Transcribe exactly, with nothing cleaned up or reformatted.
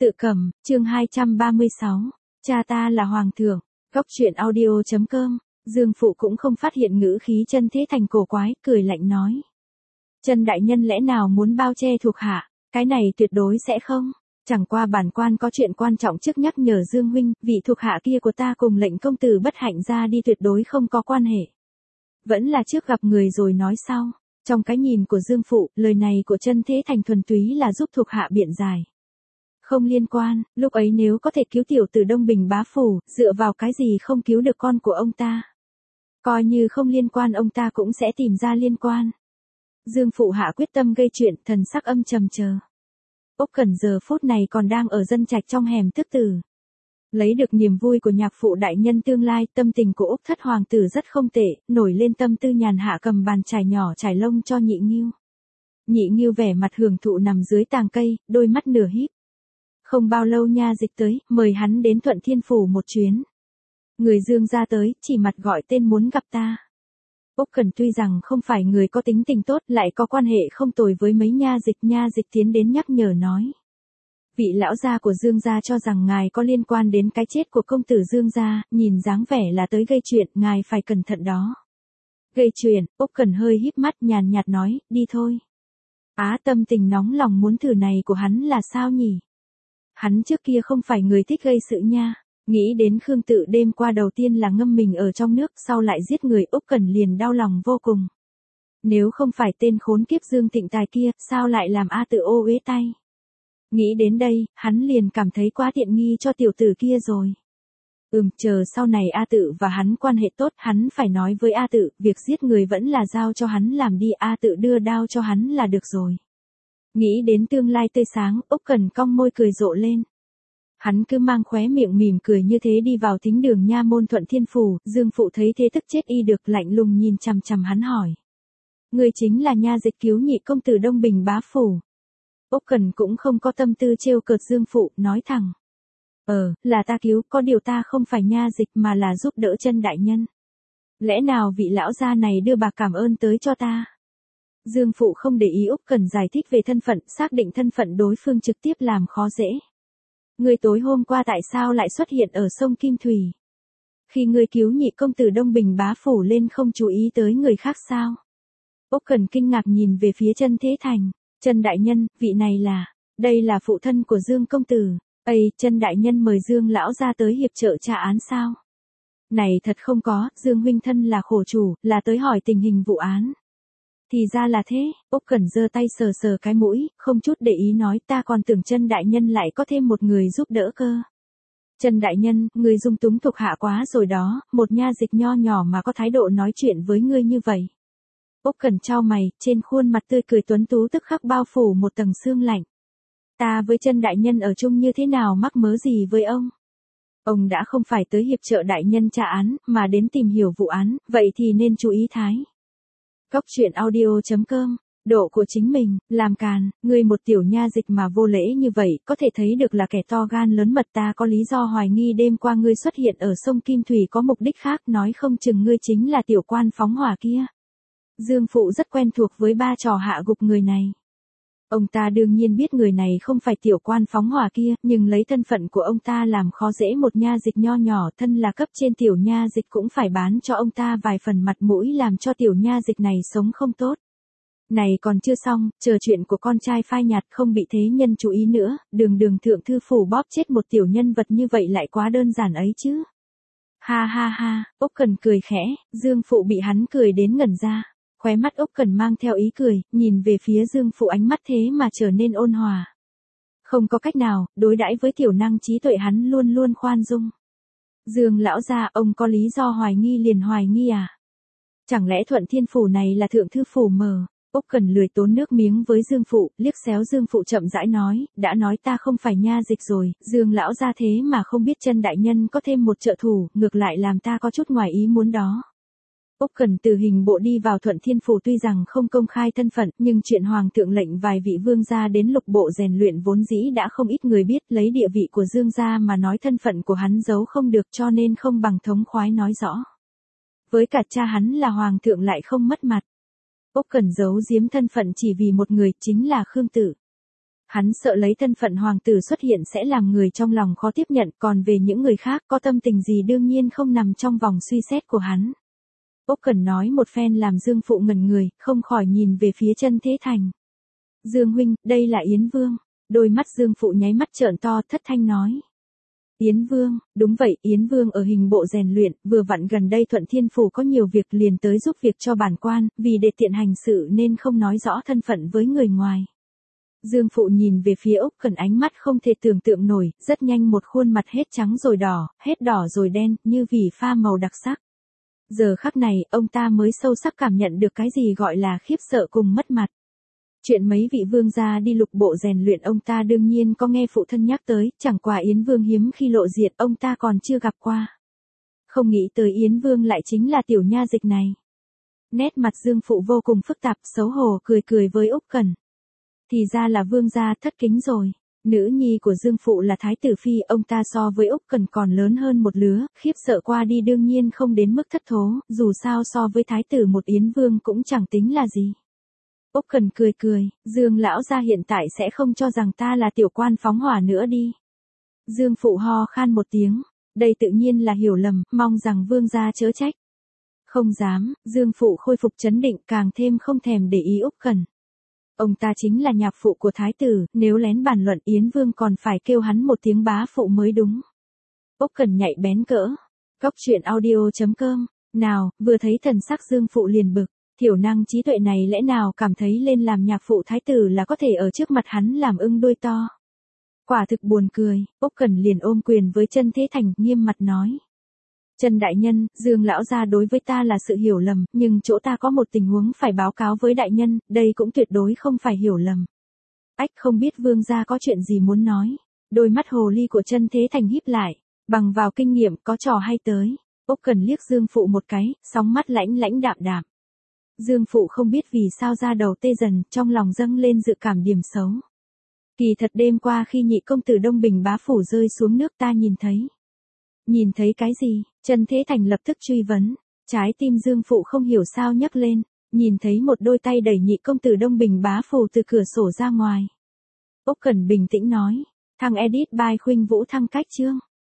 Tự cầm, chương hai trăm ba mươi sáu. Cha ta là hoàng thượng. Góc truyện audio chấm com. Dương Phụ cũng không phát hiện ngữ khí Chân Thế Thành cổ quái, cười lạnh nói. Chân đại nhân lẽ nào muốn bao che thuộc hạ, cái này tuyệt đối sẽ không. Chẳng qua bản quan có chuyện quan trọng trước nhắc nhở Dương huynh, vị thuộc hạ kia của ta cùng lệnh công tử bất hạnh ra đi tuyệt đối không có quan hệ. Vẫn là trước gặp người rồi nói sau. Trong cái nhìn của Dương Phụ, lời này của Chân Thế Thành thuần túy là giúp thuộc hạ biện giải. Không liên quan, lúc ấy nếu có thể cứu tiểu tử Đông Bình bá phủ, dựa vào cái gì không cứu được con của ông ta. Coi như không liên quan ông ta cũng sẽ tìm ra liên quan. Dương Phụ hạ quyết tâm gây chuyện, thần sắc âm trầm chờ. Úc Cẩn giờ phút này còn đang ở dân trạch trong hẻm tức tử. Lấy được niềm vui của nhạc phụ đại nhân tương lai, tâm tình của Úc thất hoàng tử rất không tệ, nổi lên tâm tư nhàn hạ cầm bàn chải nhỏ chải lông cho Nhị Ngưu. Nhị Ngưu vẻ mặt hưởng thụ nằm dưới tàng cây, đôi mắt nửa híp. Không bao lâu nha dịch tới, mời hắn đến Thuận Thiên Phủ một chuyến. Người Dương gia tới, chỉ mặt gọi tên muốn gặp ta. Úc Cẩn tuy rằng không phải người có tính tình tốt, lại có quan hệ không tồi với mấy nha dịch, nha dịch tiến đến nhắc nhở nói. Vị lão gia của Dương gia cho rằng ngài có liên quan đến cái chết của công tử Dương gia, nhìn dáng vẻ là tới gây chuyện, ngài phải cẩn thận đó. Gây chuyện, Úc Cẩn hơi híp mắt nhàn nhạt nói, đi thôi. Á, tâm tình nóng lòng muốn thử này của hắn là sao nhỉ? Hắn trước kia không phải người thích gây sự nha. Nghĩ đến Khương Tự đêm qua đầu tiên là ngâm mình ở trong nước, sau lại giết người, Úc Cẩn liền đau lòng vô cùng. Nếu không phải tên khốn kiếp Dương Tịnh Tài kia, sao lại làm A Tự ô uế tay? Nghĩ đến đây, hắn liền cảm thấy quá tiện nghi cho tiểu tử kia rồi. Ừm, chờ sau này A Tự và hắn quan hệ tốt, hắn phải nói với A Tự, việc giết người vẫn là giao cho hắn làm đi, A Tự đưa đao cho hắn là được rồi. Nghĩ đến tương lai tươi sáng, Úc Cẩn cong môi cười rộ lên. Hắn cứ mang khóe miệng mỉm cười như thế đi vào thính đường nha môn Thuận Thiên Phủ, Dương Phụ thấy thế tức chết y được, lạnh lùng nhìn chằm chằm hắn hỏi. Người chính là nha dịch cứu nhị công tử Đông Bình bá phủ. Úc Cẩn cũng không có tâm tư trêu cợt Dương Phụ, nói thẳng. Ờ, là ta cứu, có điều ta không phải nha dịch mà là giúp đỡ Chân đại nhân. Lẽ nào vị lão gia này đưa bạc cảm ơn tới cho ta? Dương Phụ không để ý Úc Cẩn giải thích về thân phận, xác định thân phận đối phương trực tiếp làm khó dễ. Ngươi tối hôm qua tại sao lại xuất hiện ở sông Kim Thủy? Khi ngươi cứu nhị công tử Đông Bình bá phủ lên không chú ý tới người khác sao? Úc Cẩn kinh ngạc nhìn về phía Chân Thế Thành. Chân đại nhân, vị này là, đây là phụ thân của Dương công tử. Ây, Chân đại nhân mời Dương lão gia tới hiệp trợ tra án sao? Này thật không có, Dương huynh thân là khổ chủ, là tới hỏi tình hình vụ án. Thì ra là thế, Úc Cẩn giơ tay sờ sờ cái mũi, không chút để ý nói, ta còn tưởng Chân đại nhân lại có thêm một người giúp đỡ cơ. Chân đại nhân, người dung túng thuộc hạ quá rồi đó, một nha dịch nho nhỏ mà có thái độ nói chuyện với ngươi như vậy. Úc Cẩn chau mày, trên khuôn mặt tươi cười tuấn tú tức khắc bao phủ một tầng sương lạnh. Ta với Chân đại nhân ở chung như thế nào mắc mớ gì với ông? Ông đã không phải tới hiệp trợ đại nhân tra án, mà đến tìm hiểu vụ án, vậy thì nên chú ý thái. Góc truyện audio chấm com. Độ của chính mình, làm càn, ngươi một tiểu nha dịch mà vô lễ như vậy, có thể thấy được là kẻ to gan lớn mật, ta có lý do hoài nghi đêm qua ngươi xuất hiện ở sông Kim Thủy có mục đích khác, nói không chừng ngươi chính là tiểu quan phóng hỏa kia. Dương Phụ rất quen thuộc với ba trò hạ gục người này. Ông ta đương nhiên biết người này không phải tiểu quan phóng hỏa kia, nhưng lấy thân phận của ông ta làm khó dễ một nha dịch nho nhỏ, thân là cấp trên tiểu nha dịch cũng phải bán cho ông ta vài phần mặt mũi làm cho tiểu nha dịch này sống không tốt. Này còn chưa xong, chờ chuyện của con trai phai nhạt không bị thế nhân chú ý nữa, đường đường thượng thư phủ bóp chết một tiểu nhân vật như vậy lại quá đơn giản ấy chứ. Ha ha ha, Úc Cẩn cười khẽ, Dương Phụ bị hắn cười đến ngẩn ra. Khóe mắt Úc Cẩn mang theo ý cười, nhìn về phía Dương Phụ ánh mắt thế mà trở nên ôn hòa. Không có cách nào, đối đãi với tiểu năng trí tuệ hắn luôn luôn khoan dung. Dương lão gia, ông có lý do hoài nghi liền hoài nghi à? Chẳng lẽ Thuận Thiên Phủ này là thượng thư phủ mờ? Úc Cẩn lười tốn nước miếng với Dương Phụ, liếc xéo Dương Phụ chậm rãi nói, đã nói ta không phải nha dịch rồi, Dương lão gia thế mà không biết Chân đại nhân có thêm một trợ thủ, ngược lại làm ta có chút ngoài ý muốn đó. Úc Cẩn từ hình bộ đi vào Thuận Thiên Phủ tuy rằng không công khai thân phận, nhưng chuyện hoàng thượng lệnh vài vị vương gia đến lục bộ rèn luyện vốn dĩ đã không ít người biết, lấy địa vị của Dương gia mà nói thân phận của hắn giấu không được cho nên không bằng thống khoái nói rõ. Với cả cha hắn là hoàng thượng lại không mất mặt. Úc Cẩn giấu giếm thân phận chỉ vì một người, chính là Khương Tự. Hắn sợ lấy thân phận hoàng tử xuất hiện sẽ làm người trong lòng khó tiếp nhận, còn về những người khác có tâm tình gì đương nhiên không nằm trong vòng suy xét của hắn. Úc Cẩn nói một phen làm Dương Phụ ngẩn người, không khỏi nhìn về phía Chân Thế Thành. Dương huynh, đây là Yến Vương. Đôi mắt Dương Phụ nháy mắt trợn to, thất thanh nói. Yến Vương, đúng vậy, Yến Vương ở hình bộ rèn luyện, vừa vặn gần đây Thuận Thiên Phủ có nhiều việc liền tới giúp việc cho bản quan, vì để tiện hành sự nên không nói rõ thân phận với người ngoài. Dương Phụ nhìn về phía Úc Cẩn ánh mắt không thể tưởng tượng nổi, rất nhanh một khuôn mặt hết trắng rồi đỏ, hết đỏ rồi đen, như vì pha màu đặc sắc. Giờ khắc này, ông ta mới sâu sắc cảm nhận được cái gì gọi là khiếp sợ cùng mất mặt. Chuyện mấy vị vương gia đi lục bộ rèn luyện ông ta đương nhiên có nghe phụ thân nhắc tới, chẳng qua Yến Vương hiếm khi lộ diện ông ta còn chưa gặp qua. Không nghĩ tới Yến Vương lại chính là tiểu nha dịch này. Nét mặt Dương Phụ vô cùng phức tạp, xấu hổ cười cười với Úc Cẩn. Thì ra là vương gia, thất kính rồi. Nữ nhi của Dương Phụ là Thái tử Phi, ông ta so với Úc Cẩn còn lớn hơn một lứa, khiếp sợ qua đi đương nhiên không đến mức thất thố, dù sao so với Thái tử một Yến Vương cũng chẳng tính là gì. Úc Cẩn cười cười, Dương lão gia hiện tại sẽ không cho rằng ta là tiểu quan phóng hỏa nữa đi. Dương Phụ ho khan một tiếng, đây tự nhiên là hiểu lầm, mong rằng vương gia chớ trách. Không dám, Dương Phụ khôi phục trấn định càng thêm không thèm để ý Úc Cẩn. Ông ta chính là nhạc phụ của thái tử, nếu lén bàn luận Yến Vương còn phải kêu hắn một tiếng bá phụ mới đúng. Úc Cẩn nhạy bén cỡ. Góc truyện audio chấm com. Nào, vừa thấy thần sắc Dương Phụ liền bực. Thiểu năng trí tuệ này lẽ nào cảm thấy lên làm nhạc phụ thái tử là có thể ở trước mặt hắn làm ưng đuôi to. Quả thực buồn cười, Úc Cẩn liền ôm quyền với Chân Thế Thành, nghiêm mặt nói. Trần đại nhân, Dương lão gia đối với ta là sự hiểu lầm, nhưng chỗ ta có một tình huống phải báo cáo với đại nhân, đây cũng tuyệt đối không phải hiểu lầm. Ách, không biết vương gia có chuyện gì muốn nói. Đôi mắt hồ ly của Chân Thế Thành híp lại, bằng vào kinh nghiệm có trò hay tới. Úc Cẩn liếc Dương Phụ một cái, sóng mắt lãnh lãnh đạm đạm. Dương Phụ không biết vì sao da đầu tê dần, trong lòng dâng lên dự cảm điểm xấu. Kỳ thật đêm qua khi nhị công tử Đông Bình bá phủ rơi xuống nước ta nhìn thấy. Nhìn thấy cái gì? Chân Thế Thành lập tức truy vấn. Trái tim Dương Phụ không hiểu sao nhấc lên, nhìn thấy một đôi tay đẩy nhị công tử Đông Bình bá phủ từ cửa sổ ra ngoài. Úc Cẩn bình tĩnh nói, thằng edit by Khuynh Vũ thăng cách chương.